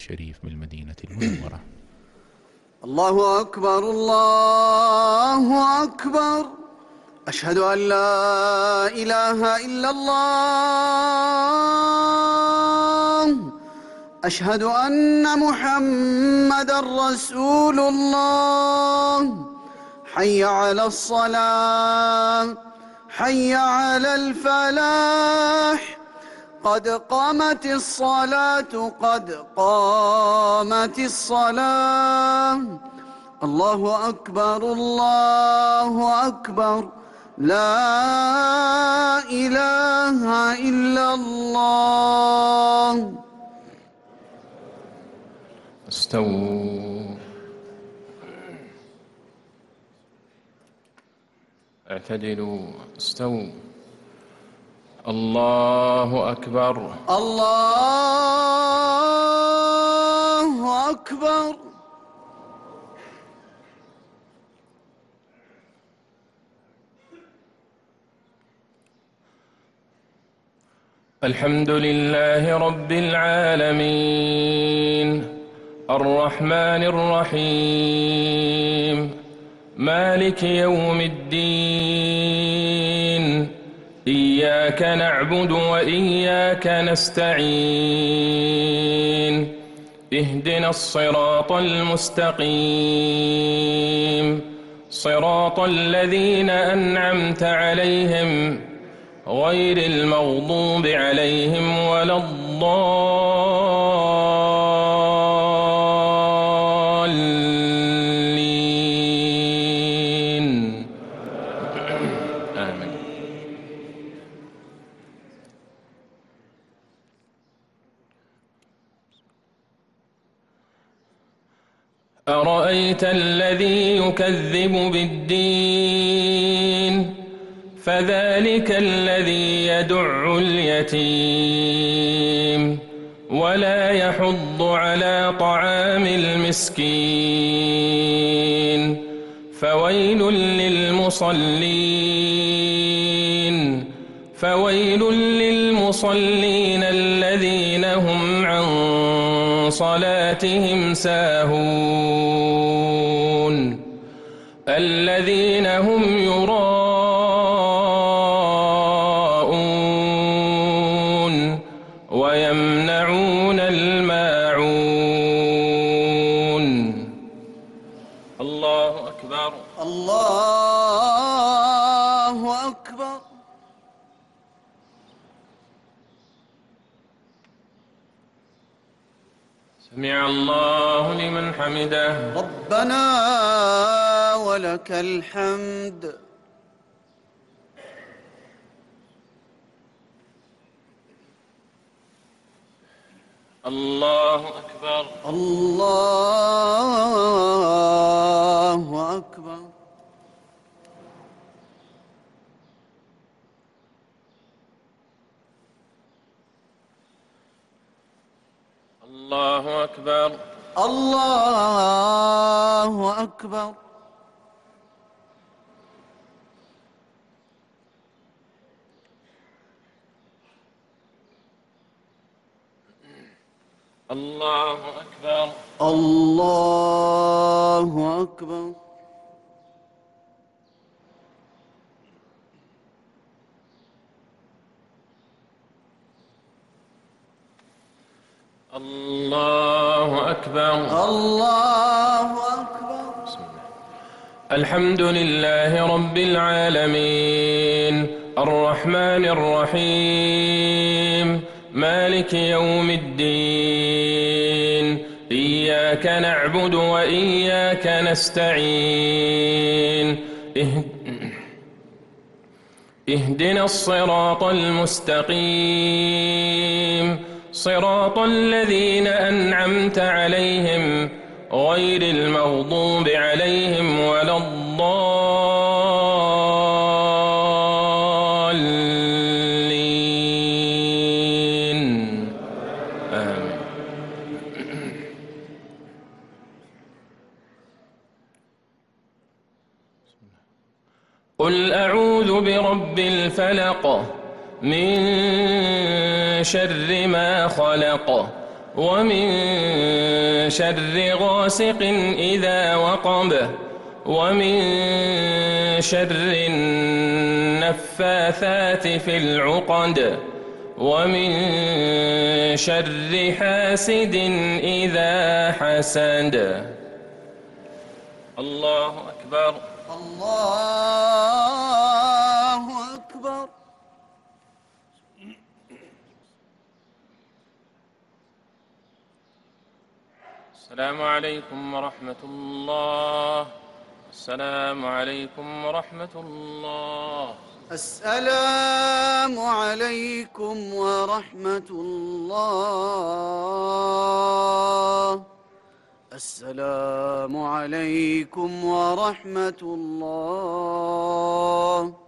الشريف بالمدينة المنورة. الله أكبر الله أكبر، أشهد أن لا إله إلا الله، أشهد أن محمدًا رسول الله. حي على الصلاة، حي على الفلاح، قد قامت الصلاة، قد قامت الصلاة. الله أكبر الله أكبر، لا إله إلا الله. استووا، اعتدلوا، استووا. الله أكبر الله أكبر. الحمد لله رب العالمين، الرحمن الرحيم، مالك يوم الدين، إياك نعبد وإياك نستعين، اهدنا الصراط المستقيم، صراط الذين أنعمت عليهم غير المغضوب عليهم ولا الضالين. آمين. أرأيت الذي يكذب بالدين، فذلك الذي يدع اليتيم ولا يحض على طعام المسكين، فويل للمصلين الذين هم عن صلاتهم ساهون، الذين هم يراءون ويمنعون الماعون. الله أكبر الله أكبر. سمع الله لمن حمده. ربنا ولك الحمد. الله أكبر الله أكبر. الله أكبر الله أكبر. الله أكبر الله أكبر. الله أكبر الله أكبر. الحمد لله رب العالمين، الرحمن الرحيم، مالك يوم الدين، إياك نعبد وإياك نستعين، اهدنا الصراط المستقيم، صراط الذين أنعمت عليهم غير المغضوب عليهم ولا الضالين. آمين. قل أعوذ برب الفلق، من شر ما خلق، ومن شر غاسق إذا وقب ومن شر النفاثات في العقد ومن شر حاسد إذا حسد. الله أكبر. الله أكبر. السلام عليكم ورحمة الله. السلام عليكم ورحمة الله. السلام عليكم ورحمة الله. السلام عليكم ورحمة الله.